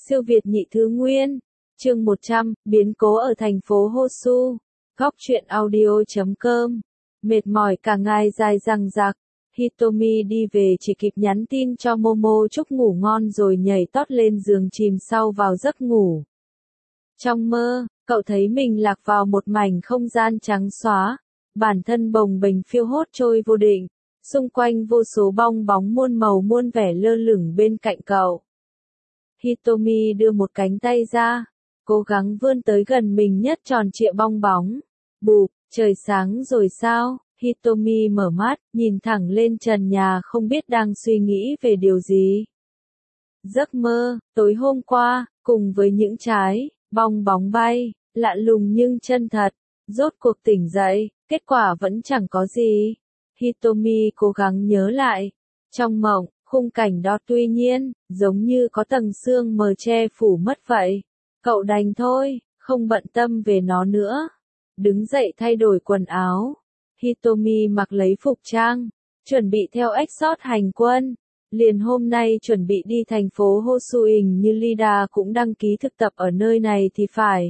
Siêu Việt nhị thứ nguyên. Chương 100, biến cố ở thành phố Hosu. Góc truyện audio.com. Mệt mỏi cả ngày dài dằng dặc, Hitomi đi về chỉ kịp nhắn tin cho Momo chúc ngủ ngon rồi nhảy tót lên giường chìm sâu vào giấc ngủ. Trong mơ, cậu thấy mình lạc vào một mảnh không gian trắng xóa, bản thân bồng bềnh phiêu hốt trôi vô định, xung quanh vô số bong bóng muôn màu muôn vẻ lơ lửng bên cạnh cậu. Hitomi đưa một cánh tay ra, cố gắng vươn tới gần mình nhất tròn trịa bong bóng. Bụp, trời sáng rồi sao? Hitomi mở mắt, nhìn thẳng lên trần nhà không biết đang suy nghĩ về điều gì. Giấc mơ, tối hôm qua, cùng với những trái bong bóng bay, lạ lùng nhưng chân thật, rốt cuộc tỉnh dậy, kết quả vẫn chẳng có gì. Hitomi cố gắng nhớ lại. Trong mộng, khung cảnh đó tuy nhiên, giống như có tầng sương mờ che phủ mất vậy. Cậu đành thôi, không bận tâm về nó nữa. Đứng dậy thay đổi quần áo. Hitomi mặc lấy phục trang, chuẩn bị theo Exot hành quân. Liền hôm nay chuẩn bị đi thành phố Hosuin như Lida cũng đăng ký thực tập ở nơi này thì phải.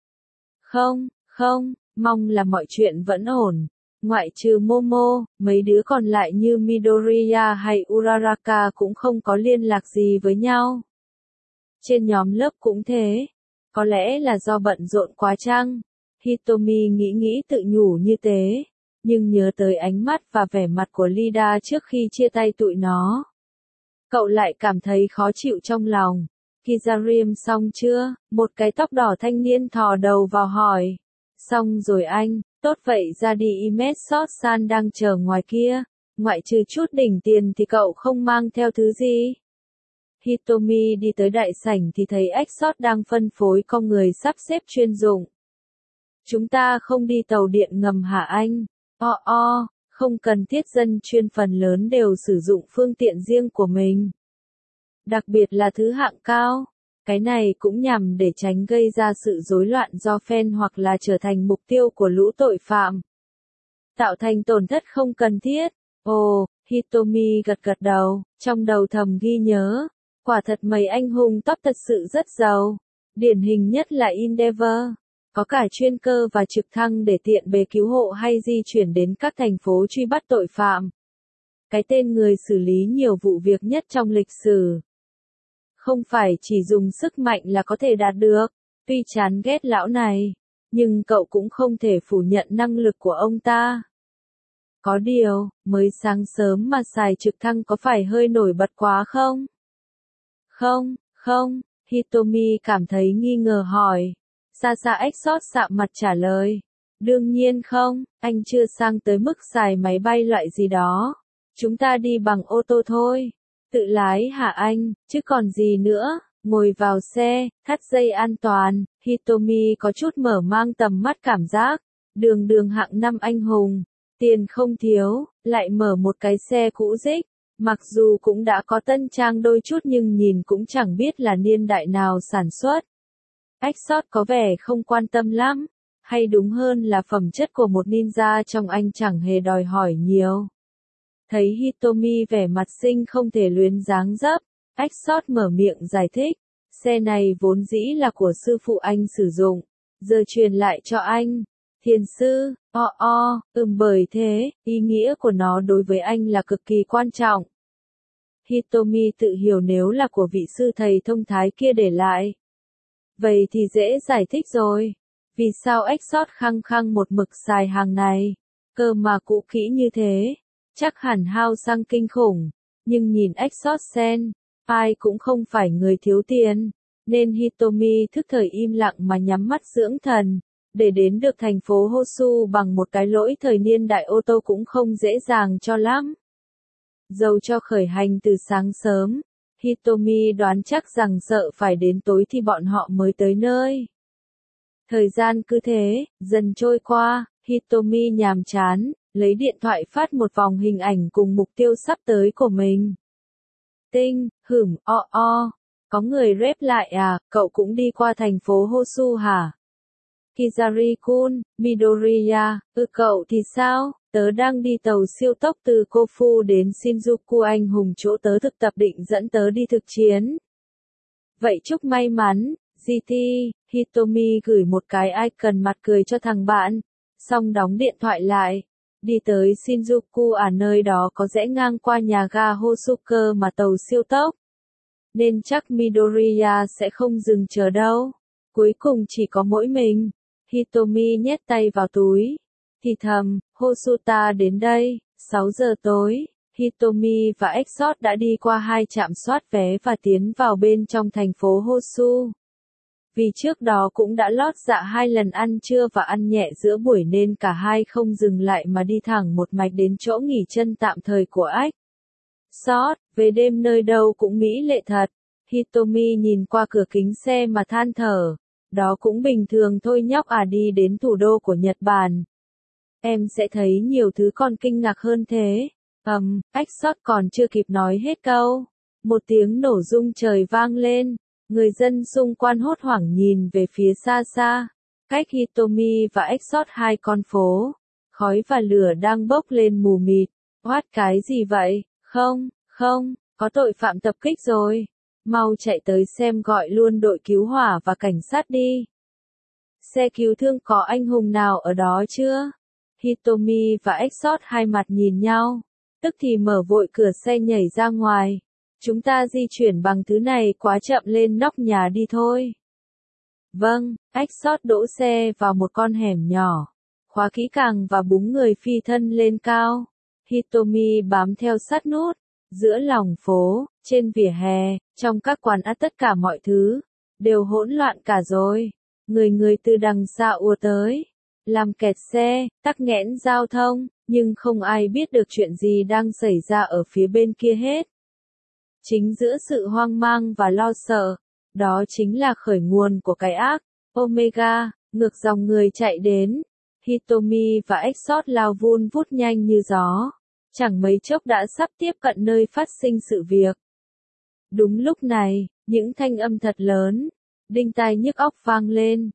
Không, mong là mọi chuyện vẫn ổn. Ngoại trừ Momo, mấy đứa còn lại như Midoriya hay Uraraka cũng không có liên lạc gì với nhau. Trên nhóm lớp cũng thế. Có lẽ là do bận rộn quá chăng? Hitomi nghĩ tự nhủ như thế, nhưng nhớ tới ánh mắt và vẻ mặt của Lida trước khi chia tay tụi nó. Cậu lại cảm thấy khó chịu trong lòng. Kizarim xong chưa? Một cái tóc đỏ thanh niên thò đầu vào hỏi. Xong rồi anh, tốt vậy ra đi Imetsot-san đang chờ ngoài kia. Ngoại trừ chút đỉnh tiền thì cậu không mang theo thứ gì. Hitomi đi tới đại sảnh thì thấy Exot đang phân phối con người sắp xếp chuyên dụng. Chúng ta không đi tàu điện ngầm hả anh? Không cần thiết, dân chuyên phần lớn đều sử dụng phương tiện riêng của mình. Đặc biệt là thứ hạng cao. Cái này cũng nhằm để tránh gây ra sự rối loạn do fan hoặc là trở thành mục tiêu của lũ tội phạm. Tạo thành tổn thất không cần thiết. Hitomi gật đầu, trong đầu thầm ghi nhớ. Quả thật mấy anh hùng top thật sự rất giàu. Điển hình nhất là Endeavor. Có cả chuyên cơ và trực thăng để tiện bề cứu hộ hay di chuyển đến các thành phố truy bắt tội phạm. Cái tên người xử lý nhiều vụ việc nhất trong lịch sử. Không phải chỉ dùng sức mạnh là có thể đạt được. Tuy chán ghét lão này, nhưng cậu cũng không thể phủ nhận năng lực của ông ta. Có điều, mới sáng sớm mà xài trực thăng có phải hơi nổi bật quá không? Không, Hitomi cảm thấy nghi ngờ hỏi. Sasa Exot sạm mặt trả lời. Đương nhiên không, anh chưa sang tới mức xài máy bay loại gì đó. Chúng ta đi bằng ô tô thôi. Tự lái hả anh, chứ còn gì nữa. Ngồi vào xe, thắt dây an toàn. Hitomi có chút mở mang tầm mắt cảm giác. Đường hạng năm anh hùng. Tiền không thiếu, lại mở một cái xe cũ rích. Mặc dù cũng đã có tân trang đôi chút nhưng nhìn cũng chẳng biết là niên đại nào sản xuất. Exot có vẻ không quan tâm lắm, hay đúng hơn là phẩm chất của một ninja trong anh chẳng hề đòi hỏi nhiều. Thấy Hitomi vẻ mặt xinh không thể luyến dáng dấp, Exot mở miệng giải thích, xe này vốn dĩ là của sư phụ anh sử dụng, giờ truyền lại cho anh. Thiền sư, bởi thế, ý nghĩa của nó đối với anh là cực kỳ quan trọng. Hitomi tự hiểu nếu là của vị sư thầy thông thái kia để lại. Vậy thì dễ giải thích rồi. Vì sao Exot khăng khăng một mực xài hàng này? Cơ mà cũ kỹ như thế. Chắc hẳn hao xăng kinh khủng. Nhưng nhìn Exot Sen, ai cũng không phải người thiếu tiền. Nên Hitomi thức thời im lặng mà nhắm mắt dưỡng thần. Để đến được thành phố Hosu bằng một cái lỗi thời niên đại ô tô cũng không dễ dàng cho lắm. Dầu cho khởi hành từ sáng sớm. Hitomi đoán chắc rằng sợ phải đến tối thì bọn họ mới tới nơi. Thời gian cứ thế, dần trôi qua, Hitomi nhàm chán, lấy điện thoại phát một vòng hình ảnh cùng mục tiêu sắp tới của mình. Tinh, có người rep lại à, cậu cũng đi qua thành phố Hosu hả? Kizari-kun, Midoriya, cậu thì sao? Tớ đang đi tàu siêu tốc từ Kofu đến Shinjuku anh hùng chỗ tớ thực tập định dẫn tớ đi thực chiến. Vậy chúc may mắn, GT, Hitomi gửi một cái icon mặt cười cho thằng bạn, xong đóng điện thoại lại. Đi tới Shinjuku à, nơi đó có rẽ ngang qua nhà ga Hosuke mà tàu siêu tốc. Nên chắc Midoriya sẽ không dừng chờ đâu. Cuối cùng chỉ có mỗi mình. Hitomi nhét tay vào túi. Thì thầm, Hosuta đến đây, 6 giờ tối. Hitomi và Exot đã đi qua 2 trạm soát vé và tiến vào bên trong thành phố Hosu. Vì trước đó cũng đã lót dạ 2 lần ăn trưa và ăn nhẹ giữa buổi nên cả hai không dừng lại mà đi thẳng một mạch đến chỗ nghỉ chân tạm thời của Exot. Về đêm nơi đâu cũng mỹ lệ thật. Hitomi nhìn qua cửa kính xe mà than thở. Đó cũng bình thường thôi nhóc à, đi đến thủ đô của Nhật Bản. Em sẽ thấy nhiều thứ còn kinh ngạc hơn thế. Exot còn chưa kịp nói hết câu. Một tiếng nổ rung trời vang lên. Người dân xung quanh hốt hoảng nhìn về phía xa xa. Cách Hitomi và Exot 2 con phố. Khói và lửa đang bốc lên mù mịt. What, cái gì vậy? Không, có tội phạm tập kích rồi. Mau chạy tới xem, gọi luôn đội cứu hỏa và cảnh sát đi. Xe cứu thương có anh hùng nào ở đó chưa? Hitomi và Exot hai mặt nhìn nhau. Tức thì mở vội cửa xe nhảy ra ngoài. Chúng ta di chuyển bằng thứ này quá chậm, lên nóc nhà đi thôi. Vâng, Exot đỗ xe vào một con hẻm nhỏ. Khóa kỹ càng và búng người phi thân lên cao. Hitomi bám theo sát nút. Giữa lòng phố, trên vỉa hè, trong các quán ăn, tất cả mọi thứ đều hỗn loạn cả rồi. Người từ đằng xa ùa tới, làm kẹt xe, tắc nghẽn giao thông, nhưng không ai biết được chuyện gì đang xảy ra ở phía bên kia hết. Chính giữa sự hoang mang và lo sợ, đó chính là khởi nguồn của cái ác. Omega, ngược dòng người chạy đến. Hitomi và Exot lao vun vút nhanh như gió. Chẳng mấy chốc đã sắp tiếp cận nơi phát sinh sự việc. Đúng lúc này, những thanh âm thật lớn, đinh tai nhức óc vang lên.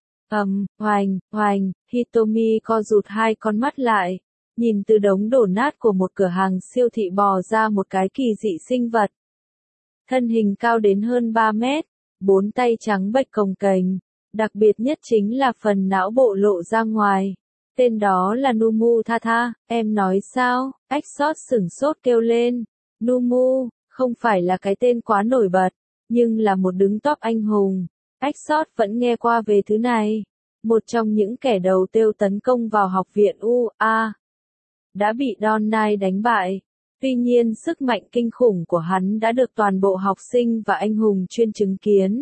Hoành, Hitomi co rụt 2 con mắt lại, nhìn từ đống đổ nát của một cửa hàng siêu thị bò ra một cái kỳ dị sinh vật. Thân hình cao đến hơn 3 mét, 4 tay trắng bệch cồng kềnh, đặc biệt nhất chính là phần não bộ lộ ra ngoài. Tên đó là Numu Tha. Em nói sao? Exot sửng sốt kêu lên. Numu, không phải là cái tên quá nổi bật, nhưng là một đứng top anh hùng. Exot vẫn nghe qua về thứ này. Một trong những kẻ đầu têu tấn công vào học viện UA. Đã bị Don Knight đánh bại. Tuy nhiên sức mạnh kinh khủng của hắn đã được toàn bộ học sinh và anh hùng chuyên chứng kiến.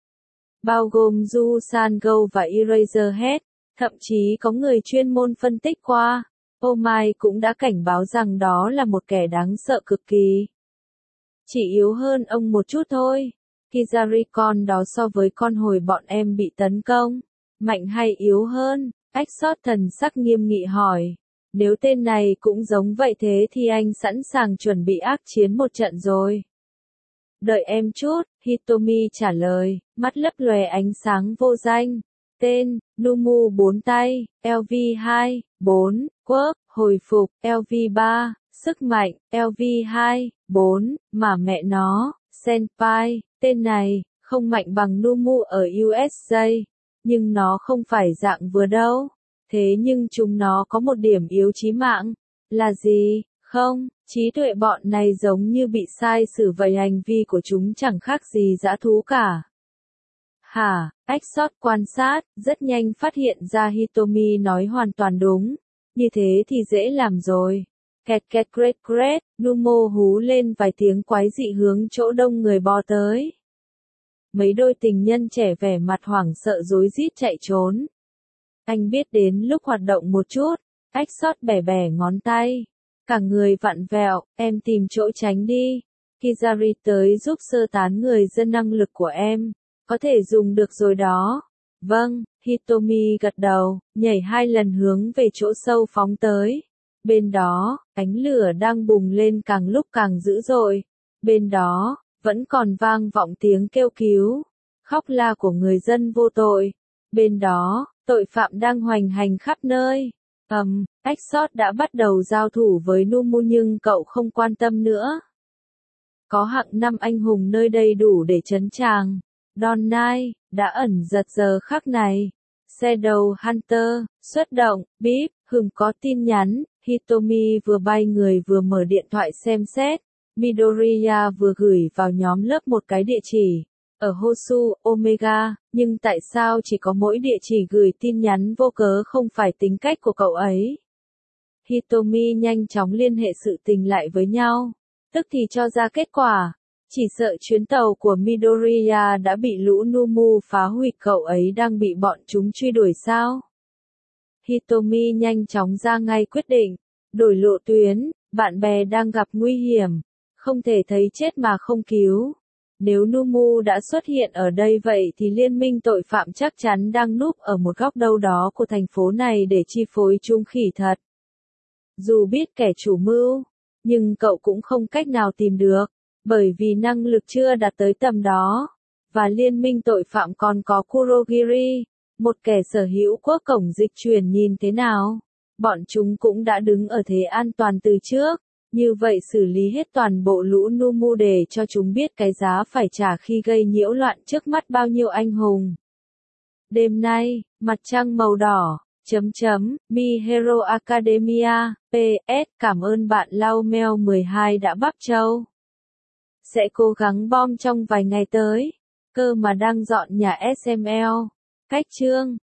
Bao gồm Yu Sango và Eraserhead. Thậm chí có người chuyên môn phân tích qua. Omai cũng đã cảnh báo rằng đó là một kẻ đáng sợ cực kỳ. Chỉ yếu hơn ông một chút thôi. Kizari, con đó so với con hồi bọn em bị tấn công, mạnh hay yếu hơn? Exot thần sắc nghiêm nghị hỏi. Nếu tên này cũng giống vậy thế thì anh sẵn sàng chuẩn bị ác chiến một trận rồi. Đợi em chút, Hitomi trả lời, mắt lấp lóe ánh sáng vô danh. Tên, Numu 4 tay, LV2, 4, quirk, hồi phục, LV3, sức mạnh, LV2, 4, mà mẹ nó, Senpai, tên này, không mạnh bằng Numu ở USJ, nhưng nó không phải dạng vừa đâu. Thế nhưng chúng nó có một điểm yếu chí mạng, là gì? Không, trí tuệ bọn này giống như bị sai xử vậy, hành vi của chúng chẳng khác gì dã thú cả. Hả? Exot quan sát, rất nhanh phát hiện ra Hitomi nói hoàn toàn đúng. Như thế thì dễ làm rồi. Kẹt great, Numo hú lên vài tiếng quái dị hướng chỗ đông người bò tới. Mấy đôi tình nhân trẻ vẻ mặt hoảng sợ rối rít chạy trốn. Anh biết đến lúc hoạt động một chút. Exot bẻ bẻ ngón tay. Cả người vặn vẹo, em tìm chỗ tránh đi. Kizari tới giúp sơ tán người dân, năng lực của em có thể dùng được rồi đó. Vâng, Hitomi gật đầu, nhảy 2 lần hướng về chỗ sâu phóng tới. Bên đó, ánh lửa đang bùng lên càng lúc càng dữ dội. Bên đó, vẫn còn vang vọng tiếng kêu cứu, khóc la của người dân vô tội. Bên đó, tội phạm đang hoành hành khắp nơi. Exot đã bắt đầu giao thủ với Numu nhưng cậu không quan tâm nữa. Có hạng 5 anh hùng nơi đây đủ để trấn tràng. Dawn Knight, đã ẩn giật giờ khắc này. Shadow Hunter, xuất động, bíp, hừm có tin nhắn, Hitomi vừa bay người vừa mở điện thoại xem xét. Midoriya vừa gửi vào nhóm lớp một cái địa chỉ. Ở Hosu, Omega, nhưng tại sao chỉ có mỗi địa chỉ gửi tin nhắn vô cớ không phải tính cách của cậu ấy? Hitomi nhanh chóng liên hệ sự tình lại với nhau, tức thì cho ra kết quả. Chỉ sợ chuyến tàu của Midoriya đã bị lũ Numu phá hủy, cậu ấy đang bị bọn chúng truy đuổi sao? Hitomi nhanh chóng ra ngay quyết định, đổi lộ tuyến, bạn bè đang gặp nguy hiểm, không thể thấy chết mà không cứu. Nếu Numu đã xuất hiện ở đây vậy thì liên minh tội phạm chắc chắn đang núp ở một góc đâu đó của thành phố này để chi phối chúng khỉ thật. Dù biết kẻ chủ mưu, nhưng cậu cũng không cách nào tìm được, bởi vì năng lực chưa đạt tới tầm đó. Và liên minh tội phạm còn có Kurogiri, một kẻ sở hữu quốc cổng dịch chuyển nhìn thế nào. Bọn chúng cũng đã đứng ở thế an toàn từ trước. Như vậy xử lý hết toàn bộ lũ Numu để cho chúng biết cái giá phải trả khi gây nhiễu loạn trước mắt bao nhiêu anh hùng. Đêm nay, mặt trăng màu đỏ, Mi Hero Academia, PS, cảm ơn bạn Lau Meo 12 đã bắp châu. Sẽ cố gắng bom trong vài ngày tới, cơ mà đang dọn nhà SML. Cách chương